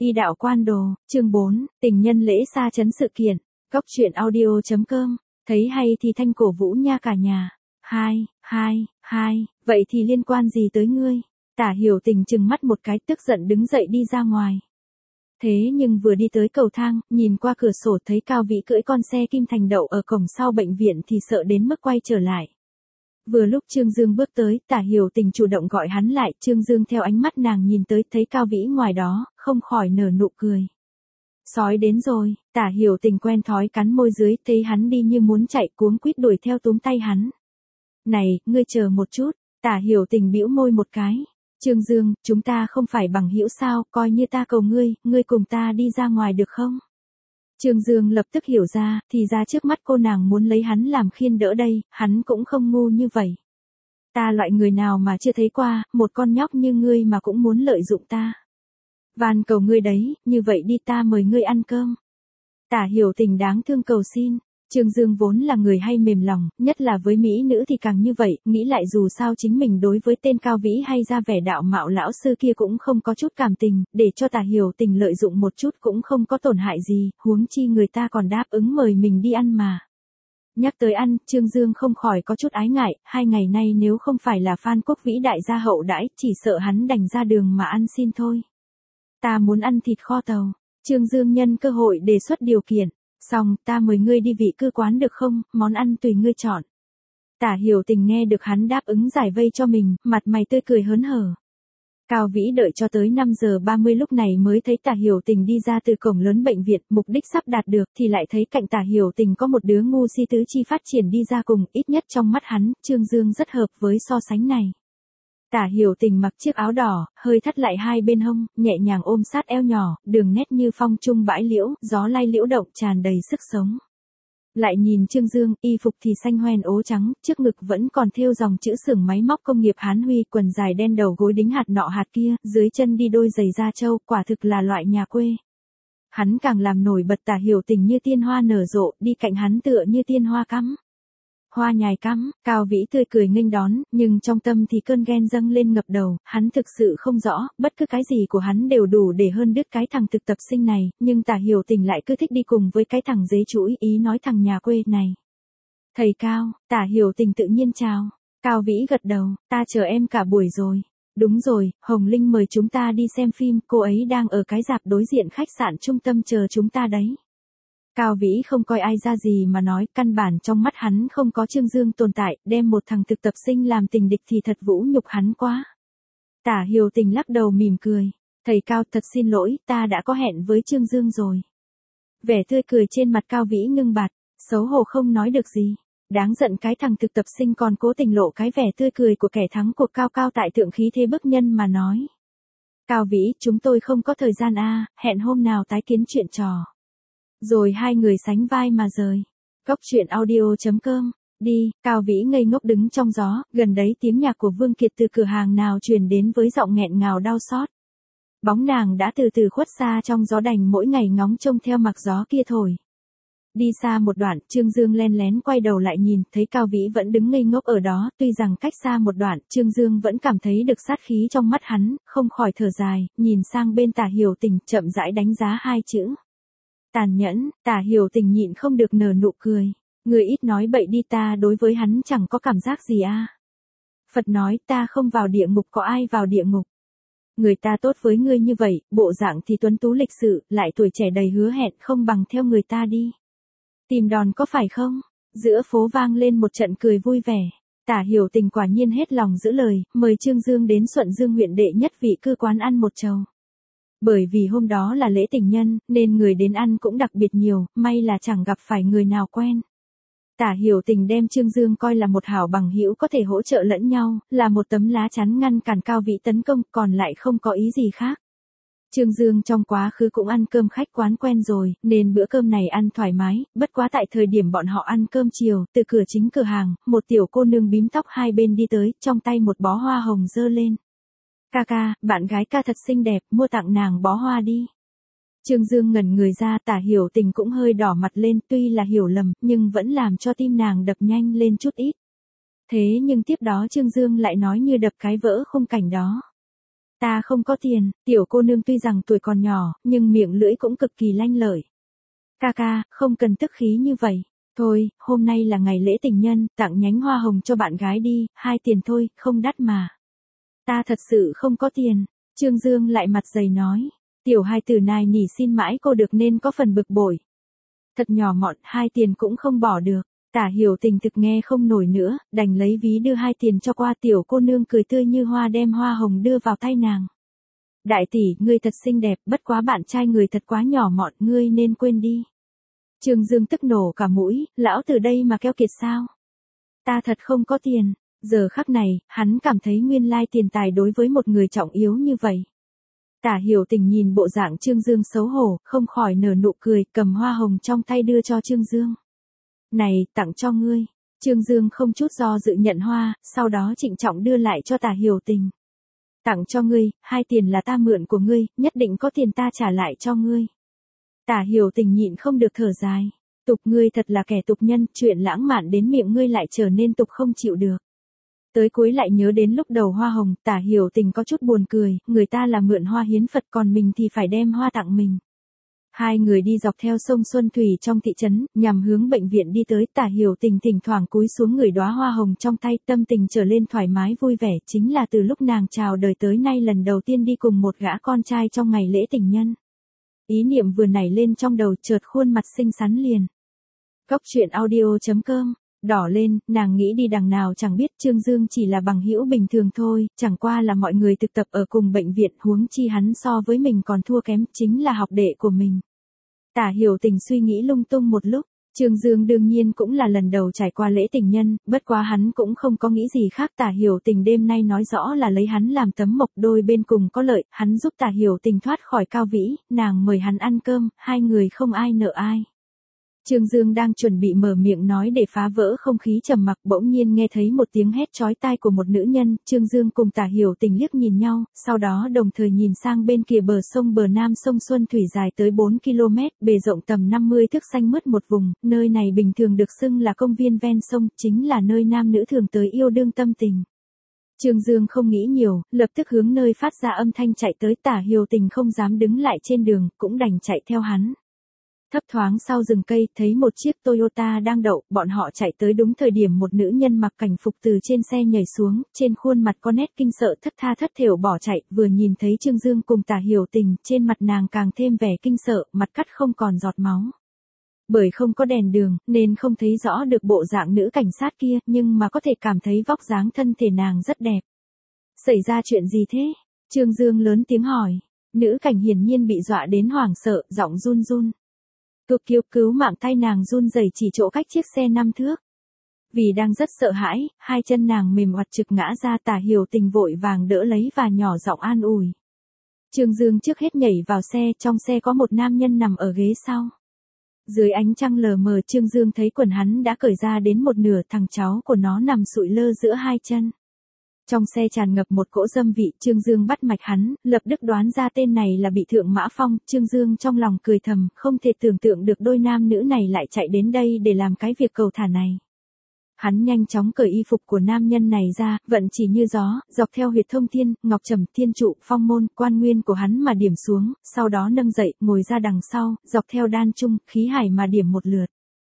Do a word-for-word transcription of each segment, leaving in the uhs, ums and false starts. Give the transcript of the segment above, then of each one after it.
Y đạo quan đồ, chương bốn, tình nhân lễ xa chấn sự kiện. Góc truyện audio chấm com, thấy hay thì thanh cổ vũ nha cả nhà. Hai, hai, hai, vậy thì liên quan gì tới ngươi? Tả Hiểu Tình trừng mắt một cái, tức giận đứng dậy đi ra ngoài. Thế nhưng vừa đi tới cầu thang, nhìn qua cửa sổ thấy Cao Vĩ cưỡi con xe kim thành đậu ở cổng sau bệnh viện thì sợ đến mức quay trở lại. Vừa lúc Trương Dương bước tới, Tả Hiểu Tình chủ động gọi hắn lại, Trương Dương theo ánh mắt nàng nhìn tới thấy Cao Vĩ ngoài đó, không khỏi nở nụ cười. Sói đến rồi, Tả Hiểu Tình quen thói cắn môi dưới, thấy hắn đi như muốn chạy cuống quýt đuổi theo túm tay hắn. Này, ngươi chờ một chút, Tả Hiểu Tình bĩu môi một cái. Trương Dương, chúng ta không phải bằng hữu sao, coi như ta cầu ngươi, ngươi cùng ta đi ra ngoài được không? Trương Dương lập tức hiểu ra, thì ra trước mắt cô nàng muốn lấy hắn làm khiên đỡ đây, hắn cũng không ngu như vậy. Ta loại người nào mà chưa thấy qua, một con nhóc như ngươi mà cũng muốn lợi dụng ta. Van cầu ngươi đấy, như vậy đi ta mời ngươi ăn cơm. Tả Hiểu Tình đáng thương cầu xin. Trương Dương vốn là người hay mềm lòng, nhất là với mỹ nữ thì càng như vậy, nghĩ lại dù sao chính mình đối với tên Cao Vĩ hay ra vẻ đạo mạo lão sư kia cũng không có chút cảm tình, để cho Tả Hiểu Tình lợi dụng một chút cũng không có tổn hại gì, huống chi người ta còn đáp ứng mời mình đi ăn mà. Nhắc tới ăn, Trương Dương không khỏi có chút ái ngại, hai ngày nay nếu không phải là Phan Quốc Vĩ đại gia hậu đãi, chỉ sợ hắn đành ra đường mà ăn xin thôi. Ta muốn ăn thịt kho tàu. Trương Dương nhân cơ hội đề xuất điều kiện. Xong, ta mời ngươi đi vị cư quán được không, món ăn tùy ngươi chọn. Tả Hiểu Tình nghe được hắn đáp ứng giải vây cho mình, mặt mày tươi cười hớn hở. Cao Vĩ đợi cho tới năm giờ ba mươi lúc này mới thấy Tả Hiểu Tình đi ra từ cổng lớn bệnh viện, mục đích sắp đạt được thì lại thấy cạnh Tả Hiểu Tình có một đứa ngu si tứ chi phát triển đi ra cùng, ít nhất trong mắt hắn, Trương Dương rất hợp với so sánh này. Tả Hiểu Tình mặc chiếc áo đỏ, hơi thắt lại hai bên hông, nhẹ nhàng ôm sát eo nhỏ, đường nét như phong trung bãi liễu, gió lay liễu động tràn đầy sức sống. Lại nhìn Trương Dương, y phục thì xanh hoen ố trắng, trước ngực vẫn còn thêu dòng chữ xưởng máy móc công nghiệp Hán Huy, quần dài đen đầu gối đính hạt nọ hạt kia, dưới chân đi đôi giày da trâu, quả thực là loại nhà quê. Hắn càng làm nổi bật Tả Hiểu Tình như tiên hoa nở rộ, đi cạnh hắn tựa như tiên hoa cắm. Hoa nhài cắm, Cao Vĩ tươi cười nghênh đón, nhưng trong tâm thì cơn ghen dâng lên ngập đầu, hắn thực sự không rõ, bất cứ cái gì của hắn đều đủ để hơn đứt cái thằng thực tập sinh này, nhưng Tả Hiểu Tình lại cứ thích đi cùng với cái thằng dế chuỗi, ý nói thằng nhà quê này. Thầy Cao, Tả Hiểu Tình tự nhiên chào. Cao Vĩ gật đầu, ta chờ em cả buổi rồi. Đúng rồi, Hồng Linh mời chúng ta đi xem phim, cô ấy đang ở cái rạp đối diện khách sạn trung tâm chờ chúng ta đấy. Cao Vĩ không coi ai ra gì mà nói, căn bản trong mắt hắn không có Trương Dương tồn tại, đem một thằng thực tập sinh làm tình địch thì thật vũ nhục hắn quá. Tả Hiểu Tình lắc đầu mỉm cười, thầy Cao thật xin lỗi, ta đã có hẹn với Trương Dương rồi. Vẻ tươi cười trên mặt Cao Vĩ ngưng bặt, xấu hổ không nói được gì. Đáng giận cái thằng thực tập sinh còn cố tình lộ cái vẻ tươi cười của kẻ thắng cuộc cao cao tại thượng khí thế bức nhân mà nói. Cao Vĩ, chúng tôi không có thời gian a, hẹn hôm nào tái kiến chuyện trò. Rồi hai người sánh vai mà rời. Góc truyện audio chấm com, đi, Cao Vĩ ngây ngốc đứng trong gió, gần đấy tiếng nhạc của Vương Kiệt từ cửa hàng nào truyền đến với giọng nghẹn ngào đau xót. Bóng nàng đã từ từ khuất xa trong gió đành mỗi ngày ngóng trông theo mặc gió kia thổi. Đi xa một đoạn, Trương Dương len lén quay đầu lại nhìn, thấy Cao Vĩ vẫn đứng ngây ngốc ở đó, tuy rằng cách xa một đoạn, Trương Dương vẫn cảm thấy được sát khí trong mắt hắn, không khỏi thở dài, nhìn sang bên Tả Hiểu Tình, chậm rãi đánh giá hai chữ. Tàn nhẫn, Tả Hiểu Tình nhịn không được nở nụ cười. Người ít nói bậy đi, ta đối với hắn chẳng có cảm giác gì a. Phật nói ta không vào địa ngục có ai vào địa ngục. Người ta tốt với ngươi như vậy, bộ dạng thì tuấn tú lịch sự, lại tuổi trẻ đầy hứa hẹn, không bằng theo người ta đi. Tìm đòn có phải không? Giữa phố vang lên một trận cười vui vẻ. Tả Hiểu Tình quả nhiên hết lòng giữ lời, mời Trương Dương đến Xuân Dương huyện đệ nhất vị cư quán ăn một chầu. Bởi vì hôm đó là lễ tình nhân, nên người đến ăn cũng đặc biệt nhiều, may là chẳng gặp phải người nào quen. Tả Hiểu Tình đem Trương Dương coi là một hảo bằng hữu có thể hỗ trợ lẫn nhau, là một tấm lá chắn ngăn cản Cao Vĩ tấn công, còn lại không có ý gì khác. Trương Dương trong quá khứ cũng ăn cơm khách quán quen rồi, nên bữa cơm này ăn thoải mái, bất quá tại thời điểm bọn họ ăn cơm chiều, từ cửa chính cửa hàng, một tiểu cô nương bím tóc hai bên đi tới, trong tay một bó hoa hồng giơ lên. Ca ca, bạn gái ca thật xinh đẹp, mua tặng nàng bó hoa đi. Trương Dương ngẩn người ra, Tả Hiểu Tình cũng hơi đỏ mặt lên, tuy là hiểu lầm, nhưng vẫn làm cho tim nàng đập nhanh lên chút ít. Thế nhưng tiếp đó Trương Dương lại nói như đập cái vỡ khung cảnh đó. Ta không có tiền, tiểu cô nương tuy rằng tuổi còn nhỏ, nhưng miệng lưỡi cũng cực kỳ lanh lợi. Ca ca, không cần tức khí như vậy. Thôi, hôm nay là ngày lễ tình nhân, tặng nhánh hoa hồng cho bạn gái đi, hai tiền thôi, không đắt mà. Ta thật sự không có tiền. Trương Dương lại mặt dày nói. Tiểu hai tử này nỉ xin mãi cô được nên có phần bực bội. Thật nhỏ mọn, hai tiền cũng không bỏ được. Tả Hiểu Tình thực nghe không nổi nữa, đành lấy ví đưa hai tiền cho qua. Tiểu cô nương cười tươi như hoa đem hoa hồng đưa vào tay nàng. Đại tỷ, ngươi thật xinh đẹp, bất quá bạn trai người thật quá nhỏ mọn, ngươi nên quên đi. Trương Dương tức nổ cả mũi, lão từ đây mà keo kiệt sao? Ta thật không có tiền. Giờ khắc này, hắn cảm thấy nguyên lai tiền tài đối với một người trọng yếu như vậy. Tả Hiểu Tình nhìn bộ dạng Trương Dương xấu hổ, không khỏi nở nụ cười, cầm hoa hồng trong tay đưa cho Trương Dương. Này, tặng cho ngươi. Trương Dương không chút do dự nhận hoa, sau đó trịnh trọng đưa lại cho Tả Hiểu Tình. Tặng cho ngươi, hai tiền là ta mượn của ngươi, nhất định có tiền ta trả lại cho ngươi. Tả Hiểu Tình nhịn không được thở dài. Tục, ngươi thật là kẻ tục nhân, chuyện lãng mạn đến miệng ngươi lại trở nên tục không chịu được. Tới cuối lại nhớ đến lúc đầu hoa hồng, Tả Hiểu Tình có chút buồn cười, người ta là mượn hoa hiến Phật còn mình thì phải đem hoa tặng mình. Hai người đi dọc theo sông Xuân Thủy trong thị trấn, nhằm hướng bệnh viện đi tới. Tả Hiểu Tình thỉnh thoảng cúi xuống người đóa hoa hồng trong tay, tâm tình trở lên thoải mái vui vẻ, chính là từ lúc nàng chào đời tới nay lần đầu tiên đi cùng một gã con trai trong ngày lễ tình nhân. Ý niệm vừa nảy lên trong đầu, chợt khuôn mặt xinh xắn liền. Cốc truyện audio chấm com đỏ lên, nàng nghĩ đi đằng nào chẳng biết. Trương Dương chỉ là bằng hữu bình thường thôi, chẳng qua là mọi người thực tập ở cùng bệnh viện, huống chi hắn so với mình còn thua kém, chính là học đệ của mình. Tả Hiểu Tình suy nghĩ lung tung một lúc. Trương Dương đương nhiên cũng là lần đầu trải qua lễ tình nhân, bất quá hắn cũng không có nghĩ gì khác. Tả Hiểu Tình đêm nay nói rõ là lấy hắn làm tấm mộc, đôi bên cùng có lợi, hắn giúp Tả Hiểu Tình thoát khỏi cao vĩ, nàng mời hắn ăn cơm, hai người không ai nợ ai. Trương Dương đang chuẩn bị mở miệng nói để phá vỡ không khí trầm mặc, bỗng nhiên nghe thấy một tiếng hét chói tai của một nữ nhân. Trương Dương cùng Tả Hiểu Tình liếc nhìn nhau, sau đó đồng thời nhìn sang bên kia bờ sông. Bờ nam sông Xuân Thủy dài tới bốn ki lô mét, bề rộng tầm năm mươi thước, xanh mướt một vùng. Nơi này bình thường được xưng là công viên ven sông, chính là nơi nam nữ thường tới yêu đương tâm tình. Trương Dương không nghĩ nhiều, lập tức hướng nơi phát ra âm thanh chạy tới. Tả Hiểu Tình không dám đứng lại trên đường, cũng đành chạy theo hắn. Thấp thoáng sau rừng cây, thấy một chiếc Toyota đang đậu, bọn họ chạy tới đúng thời điểm một nữ nhân mặc cảnh phục từ trên xe nhảy xuống, trên khuôn mặt có nét kinh sợ, thất tha thất thểu bỏ chạy. Vừa nhìn thấy Trương Dương cùng Tả Hiểu Tình, trên mặt nàng càng thêm vẻ kinh sợ, mặt cắt không còn giọt máu. Bởi không có đèn đường, nên không thấy rõ được bộ dạng nữ cảnh sát kia, nhưng mà có thể cảm thấy vóc dáng thân thể nàng rất đẹp. Xảy ra chuyện gì thế? Trương Dương lớn tiếng hỏi. Nữ cảnh hiển nhiên bị dọa đến hoảng sợ, giọng run run. Cực cứu cứu mạng, tay nàng run rẩy chỉ chỗ cách chiếc xe năm thước. Vì đang rất sợ hãi, hai chân nàng mềm oặt trực ngã ra. Tả Hiểu Tình vội vàng đỡ lấy và nhỏ giọng an ủi. Trương Dương trước hết nhảy vào xe, trong xe có một nam nhân nằm ở ghế sau. Dưới ánh trăng lờ mờ, Trương Dương thấy quần hắn đã cởi ra đến một nửa, thằng cháu của nó nằm sụi lơ giữa hai chân. Trong xe tràn ngập một cỗ dâm vị. Trương Dương bắt mạch hắn, lập tức đoán ra tên này là bị Thượng Mã Phong. Trương Dương trong lòng cười thầm, không thể tưởng tượng được đôi nam nữ này lại chạy đến đây để làm cái việc cầu thả này. Hắn nhanh chóng cởi y phục của nam nhân này ra, vận chỉ như gió, dọc theo huyệt thông thiên, ngọc trầm, thiên trụ, phong môn, quan nguyên của hắn mà điểm xuống, sau đó nâng dậy, ngồi ra đằng sau, dọc theo đan trung, khí hải mà điểm một lượt.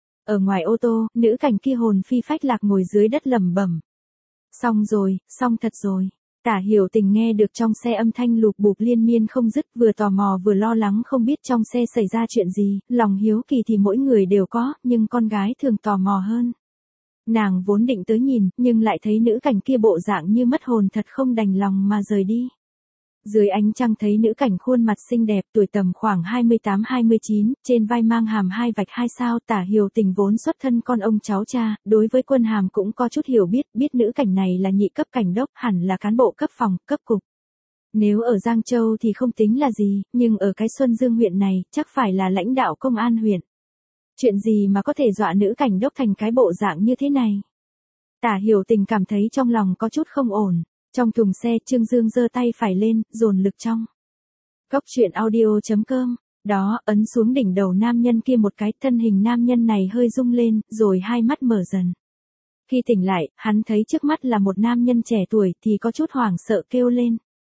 Ở ngoài ô tô, nữ cảnh kia hồn phi phách lạc ngồi dưới đất lẩm bẩm. Xong rồi, xong thật rồi. Tả Hiểu Tình nghe được trong xe âm thanh lục bục liên miên không dứt, vừa tò mò vừa lo lắng không biết trong xe xảy ra chuyện gì. Lòng hiếu kỳ thì mỗi người đều có, nhưng con gái thường tò mò hơn. Nàng vốn định tới nhìn, nhưng lại thấy nữ cảnh kia bộ dạng như mất hồn, thật không đành lòng mà rời đi. Dưới ánh trăng thấy nữ cảnh khuôn mặt xinh đẹp, tuổi tầm khoảng hai mươi tám hai mươi chín, trên vai mang hàm hai vạch hai sao. Tả Hiểu Tình vốn xuất thân con ông cháu cha, đối với quân hàm cũng có chút hiểu biết, biết nữ cảnh này là nhị cấp cảnh đốc, hẳn là cán bộ cấp phòng, cấp cục. Nếu ở Giang Châu thì không tính là gì, nhưng ở cái Xuân Dương huyện này, chắc phải là lãnh đạo công an huyện. Chuyện gì mà có thể dọa nữ cảnh đốc thành cái bộ dạng như thế này? Tả Hiểu Tình cảm thấy trong lòng có chút không ổn. Trong thùng xe, Trương Dương giơ tay phải lên, dồn lực trong. Cốc truyện audio chấm com Đó, ấn xuống đỉnh đầu nam nhân kia một cái, thân hình nam nhân này hơi rung lên, rồi hai mắt mở dần. Khi tỉnh lại, hắn thấy trước mắt là một nam nhân trẻ tuổi thì có chút hoảng sợ kêu lên.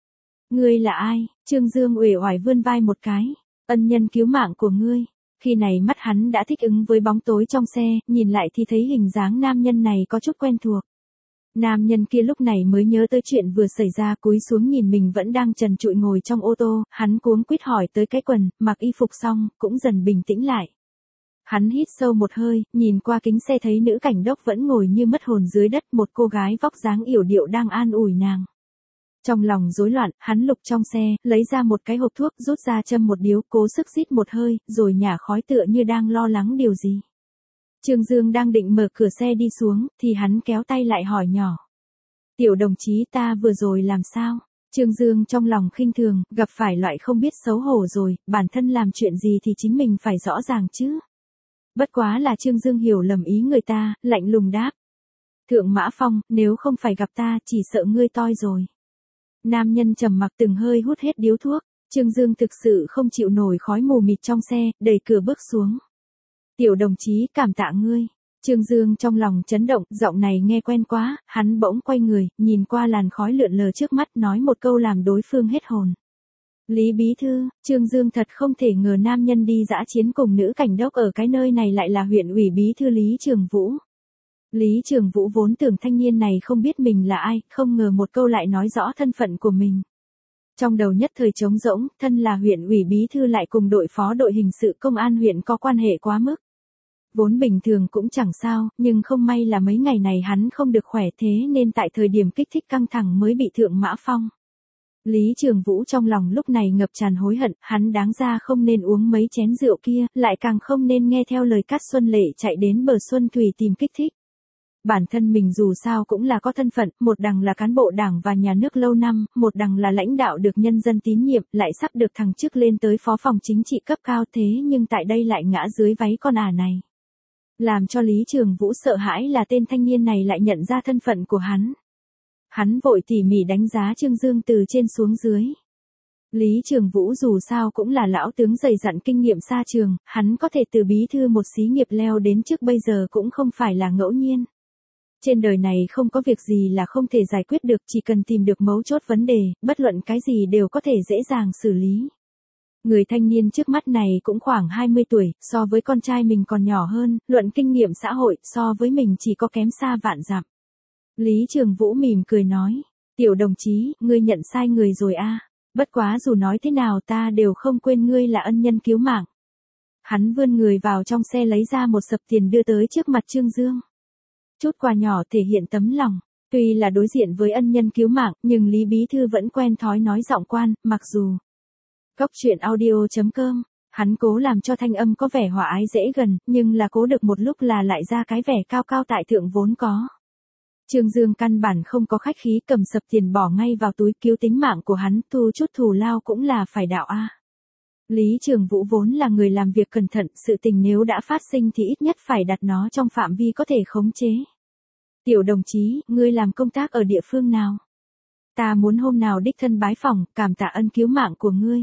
Ngươi là ai? Trương Dương uể oải vươn vai một cái. Ân nhân cứu mạng của ngươi. Khi này mắt hắn đã thích ứng với bóng tối trong xe, nhìn lại thì thấy hình dáng nam nhân này có chút quen thuộc. Nam nhân kia lúc này mới nhớ tới chuyện vừa xảy ra, cúi xuống nhìn mình vẫn đang trần trụi ngồi trong ô tô, hắn cuống quýt hỏi tới cái quần, mặc y phục xong, cũng dần bình tĩnh lại. Hắn hít sâu một hơi, nhìn qua kính xe thấy nữ cảnh đốc vẫn ngồi như mất hồn dưới đất, một cô gái vóc dáng yểu điệu đang an ủi nàng. Trong lòng rối loạn, hắn lục trong xe, lấy ra một cái hộp thuốc, rút ra châm một điếu, cố sức rít một hơi, rồi nhả khói tựa như đang lo lắng điều gì. Trương Dương đang định mở cửa xe đi xuống, thì hắn kéo tay lại hỏi nhỏ. Tiểu đồng chí, ta vừa rồi làm sao? Trương Dương trong lòng khinh thường, gặp phải loại không biết xấu hổ rồi, bản thân làm chuyện gì thì chính mình phải rõ ràng chứ. Bất quá là Trương Dương hiểu lầm ý người ta, lạnh lùng đáp. Thượng Mã Phong, nếu không phải gặp ta, chỉ sợ ngươi toi rồi. Nam nhân trầm mặc từng hơi hút hết điếu thuốc, Trương Dương thực sự không chịu nổi khói mù mịt trong xe, đẩy cửa bước xuống. Tiểu đồng chí, cảm tạ ngươi. Trương Dương trong lòng chấn động, giọng này nghe quen quá, hắn bỗng quay người, nhìn qua làn khói lượn lờ trước mắt, nói một câu làm đối phương hết hồn. Lý Bí Thư, Trương Dương thật không thể ngờ nam nhân đi dã chiến cùng nữ cảnh đốc ở cái nơi này lại là huyện ủy bí thư Lý Trường Vũ. Lý Trường Vũ vốn tưởng thanh niên này không biết mình là ai, không ngờ một câu lại nói rõ thân phận của mình. Trong đầu nhất thời trống rỗng, thân là huyện ủy bí thư lại cùng đội phó đội hình sự công an huyện có quan hệ quá mức. Vốn bình thường cũng chẳng sao, nhưng không may là mấy ngày này hắn không được khỏe, thế nên tại thời điểm kích thích căng thẳng mới bị Thượng Mã Phong. Lý Trường Vũ trong lòng lúc này ngập tràn hối hận, hắn đáng ra không nên uống mấy chén rượu kia, lại càng không nên nghe theo lời Cát Xuân Lệ chạy đến bờ Xuân Thủy tìm kích thích. Bản thân mình dù sao cũng là có thân phận, một đằng là cán bộ đảng và nhà nước lâu năm, một đằng là lãnh đạo được nhân dân tín nhiệm, lại sắp được thăng chức lên tới phó phòng chính trị cấp cao, thế nhưng tại đây lại ngã dưới váy con ả này. Làm cho Lý Trường Vũ sợ hãi là tên thanh niên này lại nhận ra thân phận của hắn. Hắn vội tỉ mỉ đánh giá Trương Dương từ trên xuống dưới. Lý Trường Vũ dù sao cũng là lão tướng dày dặn kinh nghiệm xa trường, hắn có thể từ bí thư một xí nghiệp leo đến trước bây giờ cũng không phải là ngẫu nhiên. Trên đời này không có việc gì là không thể giải quyết được, chỉ cần tìm được mấu chốt vấn đề, bất luận cái gì đều có thể dễ dàng xử lý. Người thanh niên trước mắt này cũng khoảng hai mươi tuổi, so với con trai mình còn nhỏ hơn, luận kinh nghiệm xã hội, so với mình chỉ có kém xa vạn dặm. Lý Trường Vũ mỉm cười nói, tiểu đồng chí, ngươi nhận sai người rồi a. Bất quá dù nói thế nào ta đều không quên ngươi là ân nhân cứu mạng. Hắn vươn người vào trong xe lấy ra một sập tiền đưa tới trước mặt Trương Dương. Chút quà nhỏ thể hiện tấm lòng, tuy là đối diện với ân nhân cứu mạng, nhưng Lý Bí Thư vẫn quen thói nói giọng quan, mặc dù. Góc truyện audio chấm com, hắn cố làm cho thanh âm có vẻ hòa ái dễ gần, nhưng là cố được một lúc là lại ra cái vẻ cao cao tại thượng vốn có. Trương Dương căn bản không có khách khí, cầm sập tiền bỏ ngay vào túi, cứu tính mạng của hắn, thu chút thù lao cũng là phải đạo a. Lý Trường Vũ vốn là người làm việc cẩn thận, sự tình nếu đã phát sinh thì ít nhất phải đặt nó trong phạm vi có thể khống chế. Tiểu đồng chí, ngươi làm công tác ở địa phương nào? Ta muốn hôm nào đích thân bái phỏng, cảm tạ ân cứu mạng của ngươi.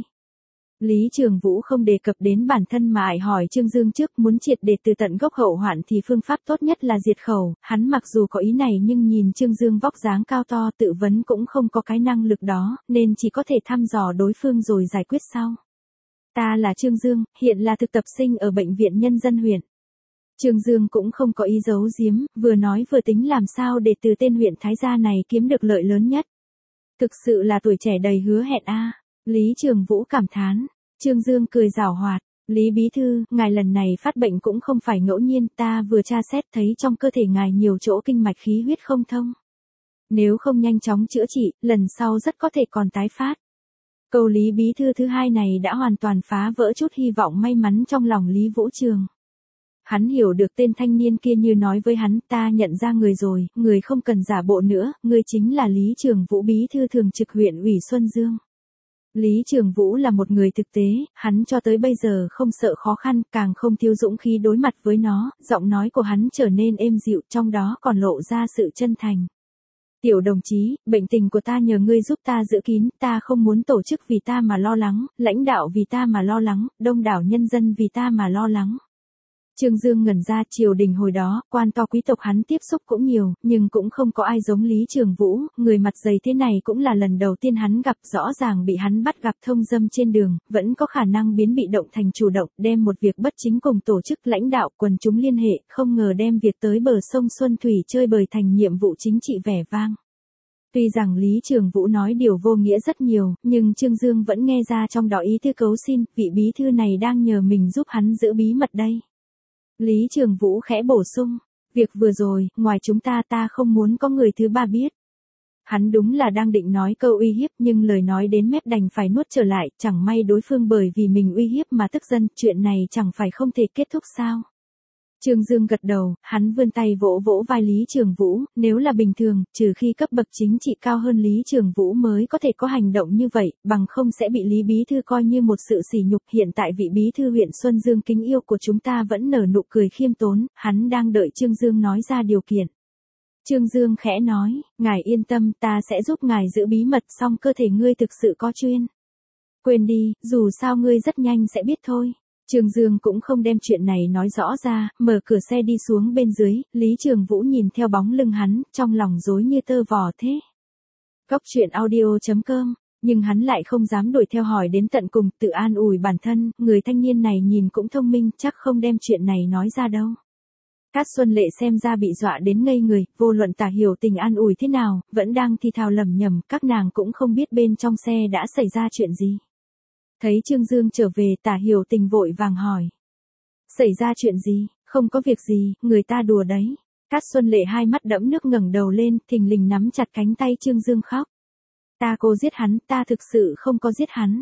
Lý Trường Vũ không đề cập đến bản thân mà ải hỏi Trương Dương trước, muốn triệt để từ tận gốc hậu hoạn thì phương pháp tốt nhất là diệt khẩu, hắn mặc dù có ý này nhưng nhìn Trương Dương vóc dáng cao to tự vấn cũng không có cái năng lực đó, nên chỉ có thể thăm dò đối phương rồi giải quyết sau. Ta là Trương Dương, hiện là thực tập sinh ở Bệnh viện Nhân dân huyện. Trương Dương cũng không có ý giấu giếm, vừa nói vừa tính làm sao để từ tên huyện Thái Gia này kiếm được lợi lớn nhất. Thực sự là tuổi trẻ đầy hứa hẹn a. Lý Trường Vũ cảm thán. Trương Dương cười giảo hoạt. Lý Bí Thư, ngài lần này phát bệnh cũng không phải ngẫu nhiên, ta vừa tra xét thấy trong cơ thể ngài nhiều chỗ kinh mạch khí huyết không thông. Nếu không nhanh chóng chữa trị, lần sau rất có thể còn tái phát. Câu Lý Bí Thư thứ hai này đã hoàn toàn phá vỡ chút hy vọng may mắn trong lòng Lý Vũ Trường. Hắn hiểu được tên thanh niên kia như nói với hắn, ta nhận ra người rồi, người không cần giả bộ nữa, người chính là Lý Trường Vũ Bí Thư thường trực huyện ủy Xuân Dương. Lý Trường Vũ là một người thực tế, hắn cho tới bây giờ không sợ khó khăn, càng không thiếu dũng khí đối mặt với nó, giọng nói của hắn trở nên êm dịu, trong đó còn lộ ra sự chân thành. Tiểu đồng chí, bệnh tình của ta nhờ ngươi giúp ta giữ kín, ta không muốn tổ chức vì ta mà lo lắng, lãnh đạo vì ta mà lo lắng, đông đảo nhân dân vì ta mà lo lắng. Trương Dương ngẩn ra, triều đình hồi đó, quan to quý tộc hắn tiếp xúc cũng nhiều, nhưng cũng không có ai giống Lý Trường Vũ, người mặt dày thế này cũng là lần đầu tiên hắn gặp, rõ ràng bị hắn bắt gặp thông dâm trên đường, vẫn có khả năng biến bị động thành chủ động, đem một việc bất chính cùng tổ chức lãnh đạo quần chúng liên hệ, không ngờ đem việc tới bờ sông Xuân Thủy chơi bời thành nhiệm vụ chính trị vẻ vang. Tuy rằng Lý Trường Vũ nói điều vô nghĩa rất nhiều, nhưng Trương Dương vẫn nghe ra trong đó ý thư cấu xin, vị bí thư này đang nhờ mình giúp hắn giữ bí mật đây. Lý Trường Vũ khẽ bổ sung, việc vừa rồi, ngoài chúng ta ta không muốn có người thứ ba biết. Hắn đúng là đang định nói câu uy hiếp nhưng lời nói đến mép đành phải nuốt trở lại, chẳng may đối phương bởi vì mình uy hiếp mà tức giận, chuyện này chẳng phải không thể kết thúc sao. Trương Dương gật đầu, hắn vươn tay vỗ vỗ vai Lý Trường Vũ, nếu là bình thường, trừ khi cấp bậc chính trị cao hơn Lý Trường Vũ mới có thể có hành động như vậy, bằng không sẽ bị Lý Bí Thư coi như một sự sỉ nhục. Hiện tại vị Bí Thư huyện Xuân Dương kính yêu của chúng ta vẫn nở nụ cười khiêm tốn, hắn đang đợi Trương Dương nói ra điều kiện. Trương Dương khẽ nói, ngài yên tâm, ta sẽ giúp ngài giữ bí mật, song cơ thể ngươi thực sự có chuyên. Quên đi, dù sao ngươi rất nhanh sẽ biết thôi. Trương Dương cũng không đem chuyện này nói rõ ra, mở cửa xe đi xuống bên dưới, Lý Trường Vũ nhìn theo bóng lưng hắn, trong lòng rối như tơ vò thế. Góc truyện audio chấm com, nhưng hắn lại không dám đuổi theo hỏi đến tận cùng, tự an ủi bản thân, người thanh niên này nhìn cũng thông minh, chắc không đem chuyện này nói ra đâu. Cát Xuân Lệ xem ra bị dọa đến ngây người, vô luận Tả Hiểu Tình an ủi thế nào, vẫn đang thì thào lẩm nhẩm, các nàng cũng không biết bên trong xe đã xảy ra chuyện gì. Thấy Trương Dương trở về, Tả Hiểu Tình vội vàng hỏi. Xảy ra chuyện gì? Không có việc gì, người ta đùa đấy. Cát Xuân Lệ hai mắt đẫm nước ngẩng đầu lên, thình lình nắm chặt cánh tay Trương Dương khóc. Ta cô giết hắn, ta thực sự không có giết hắn.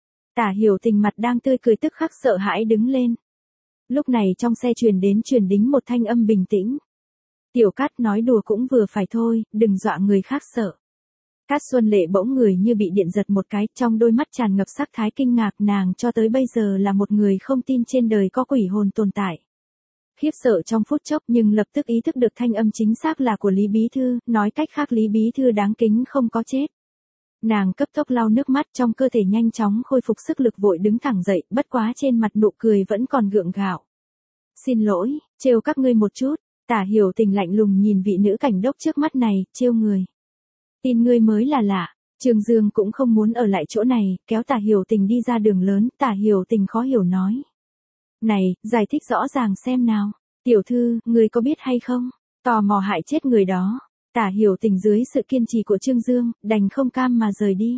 Tả Hiểu Tình mặt đang tươi cười tức khắc sợ hãi đứng lên. Lúc này trong xe truyền đến truyền đính một thanh âm bình tĩnh. Tiểu Cát nói đùa cũng vừa phải thôi, đừng dọa người khác sợ. Cát Xuân Lệ bỗng người như bị điện giật một cái, trong đôi mắt tràn ngập sắc thái kinh ngạc, nàng cho tới bây giờ là một người không tin trên đời có quỷ hồn tồn tại. Khiếp sợ trong phút chốc nhưng lập tức ý thức được thanh âm chính xác là của Lý Bí Thư, nói cách khác Lý Bí Thư đáng kính không có chết. Nàng cấp tốc lau nước mắt, trong cơ thể nhanh chóng khôi phục sức lực, vội đứng thẳng dậy, bất quá trên mặt nụ cười vẫn còn gượng gạo. Xin lỗi, trêu các ngươi một chút. Tả Hiểu Tình lạnh lùng nhìn vị nữ cảnh đốc trước mắt này, trêu người. Tin ngươi mới là lạ. Trương Dương cũng không muốn ở lại chỗ này, kéo Tả Hiểu Tình đi ra đường lớn. Tả Hiểu Tình khó hiểu nói. Này, giải thích rõ ràng xem nào. Tiểu thư, ngươi có biết hay không? Tò mò hại chết người đó. Tả Hiểu Tình dưới sự kiên trì của Trương Dương, đành không cam mà rời đi.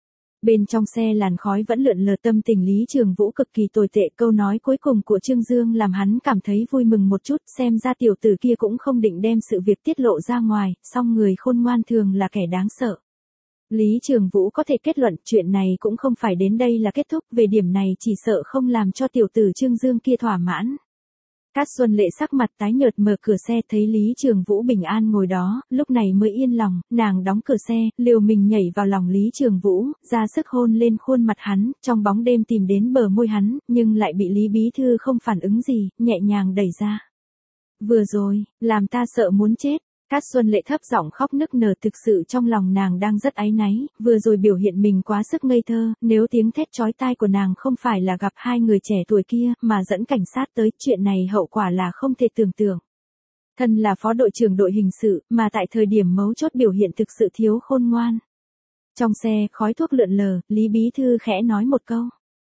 Bên trong xe làn khói vẫn lượn lờ, tâm tình Lý Trường Vũ cực kỳ tồi tệ, câu nói cuối cùng của Trương Dương làm hắn cảm thấy vui mừng một chút, xem ra tiểu tử kia cũng không định đem sự việc tiết lộ ra ngoài, song người khôn ngoan thường là kẻ đáng sợ. Lý Trường Vũ có thể kết luận chuyện này cũng không phải đến đây là kết thúc, về điểm này chỉ sợ không làm cho tiểu tử Trương Dương kia thỏa mãn. Cát Xuân Lệ sắc mặt tái nhợt mở cửa xe, thấy Lý Trường Vũ bình an ngồi đó, lúc này mới yên lòng, nàng đóng cửa xe, liều mình nhảy vào lòng Lý Trường Vũ, ra sức hôn lên khuôn mặt hắn, trong bóng đêm tìm đến bờ môi hắn, nhưng lại bị Lý Bí Thư không phản ứng gì, nhẹ nhàng đẩy ra. Vừa rồi, làm ta sợ muốn chết. Cát Xuân Lệ thấp giọng khóc nức nở, thực sự trong lòng nàng đang rất áy náy, vừa rồi biểu hiện mình quá sức ngây thơ, nếu tiếng thét chói tai của nàng không phải là gặp hai người trẻ tuổi kia, mà dẫn cảnh sát tới, chuyện này hậu quả là không thể tưởng tượng. Thân là phó đội trưởng đội hình sự, mà tại thời điểm mấu chốt biểu hiện thực sự thiếu khôn ngoan. Trong xe, khói thuốc lượn lờ, Lý Bí Thư khẽ nói một câu.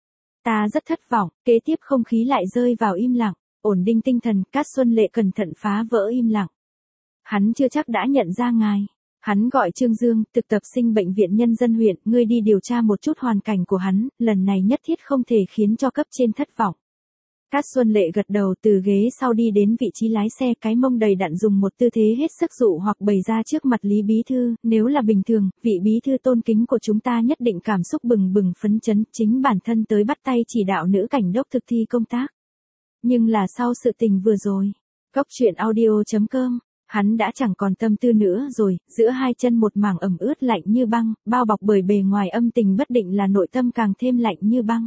Ta rất thất vọng, kế tiếp không khí lại rơi vào im lặng, ổn định tinh thần, Cát Xuân Lệ cẩn thận phá vỡ im lặng. Hắn chưa chắc đã nhận ra ngài. Hắn gọi Trương Dương, thực tập sinh bệnh viện nhân dân huyện, ngươi đi điều tra một chút hoàn cảnh của hắn, lần này nhất thiết không thể khiến cho cấp trên thất vọng. Cát Xuân Lệ gật đầu, từ ghế sau đi đến vị trí lái xe, cái mông đầy đặn dùng một tư thế hết sức dụ hoặc bày ra trước mặt Lý Bí Thư, nếu là bình thường, vị Bí Thư tôn kính của chúng ta nhất định cảm xúc bừng bừng phấn chấn, chính bản thân tới bắt tay chỉ đạo nữ cảnh đốc thực thi công tác. Nhưng là sau sự tình vừa rồi, góc truyện audio chấm com, hắn đã chẳng còn tâm tư nữa rồi, giữa hai chân một mảng ẩm ướt lạnh như băng, bao bọc bởi bề ngoài âm tình bất định là nội tâm càng thêm lạnh như băng.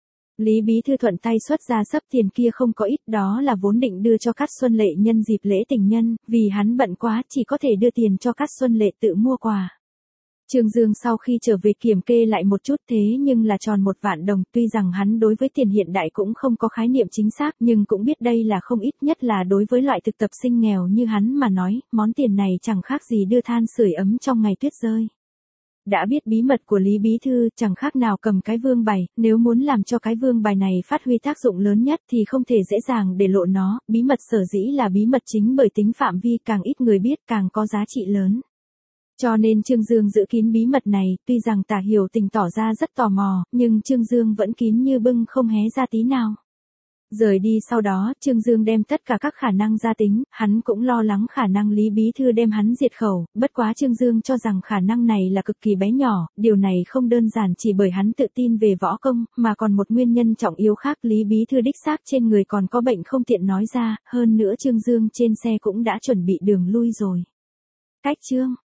Lý Bí Thư thuận tay xuất ra sấp tiền kia không có ít, đó là vốn định đưa cho Cát Xuân Lệ nhân dịp lễ tình nhân, vì hắn bận quá chỉ có thể đưa tiền cho Cát Xuân Lệ tự mua quà. Trương Dương sau khi trở về kiểm kê lại một chút thế nhưng là tròn một vạn đồng, tuy rằng hắn đối với tiền hiện đại cũng không có khái niệm chính xác nhưng cũng biết đây là không ít, nhất là đối với loại thực tập sinh nghèo như hắn mà nói, món tiền này chẳng khác gì đưa than sưởi ấm trong ngày tuyết rơi. Đã biết bí mật của Lý Bí Thư, chẳng khác nào cầm cái vương bài, nếu muốn làm cho cái vương bài này phát huy tác dụng lớn nhất thì không thể dễ dàng để lộ nó, bí mật sở dĩ là bí mật chính bởi tính phạm vi càng ít người biết càng có giá trị lớn. Cho nên Trương Dương giữ kín bí mật này, tuy rằng Tả Hiểu Tình tỏ ra rất tò mò, nhưng Trương Dương vẫn kín như bưng không hé ra tí nào. Rời đi sau đó, Trương Dương đem tất cả các khả năng ra tính, hắn cũng lo lắng khả năng Lý Bí Thư đem hắn diệt khẩu, bất quá Trương Dương cho rằng khả năng này là cực kỳ bé nhỏ, điều này không đơn giản chỉ bởi hắn tự tin về võ công, mà còn một nguyên nhân trọng yếu khác, Lý Bí Thư đích xác trên người còn có bệnh không tiện nói ra, hơn nữa Trương Dương trên xe cũng đã chuẩn bị đường lui rồi. Cách chương